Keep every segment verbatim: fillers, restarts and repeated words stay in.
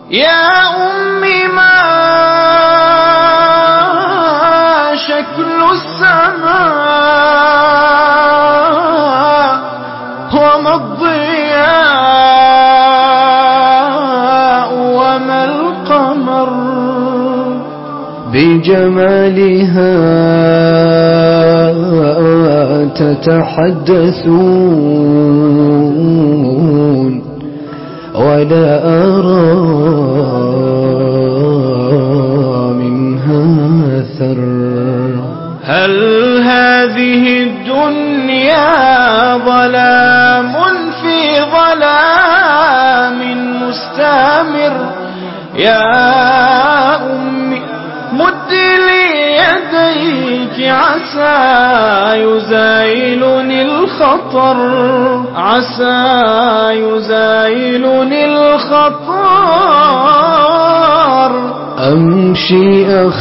يا أمي ما شكل السماء وما الضياء وما القمر بجمالها تتحدثون ولا أرى منها أثر. هل هذه الدنيا ظلام في ظلام مستمر؟ يا أمي مدي لي يديك عسى يزايلني الخطر، عسى يزايلني الخطر. أمشي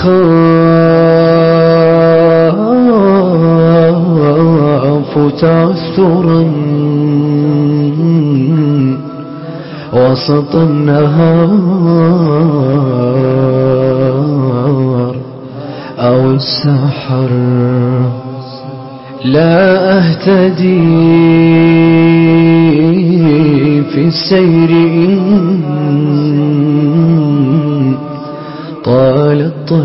أخاف تعثرا وسط النهار أو السحر، لا أهتدي في السير إن طال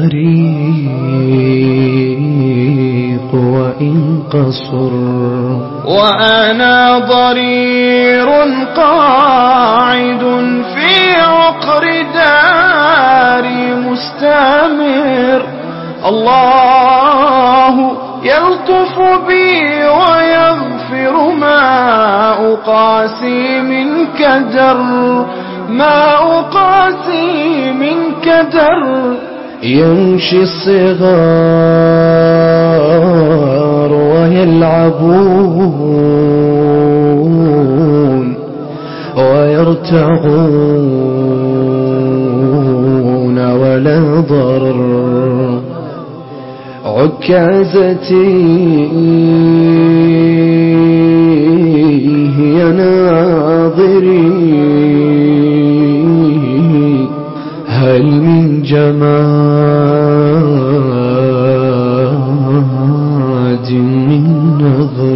الطريق وإن قصر. وأنا ضرير قاعد في عقر داري مستمر، الله يلطف بي ويغفر ما أقاسي من كدر، ما أقاسي من كدر. يمشي الصغار ويلعبون ويرتعون ولا ضرر. عكازتي هي ناظري، هل من جماد من نظر؟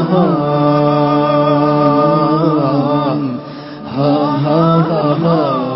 ha ha ha ha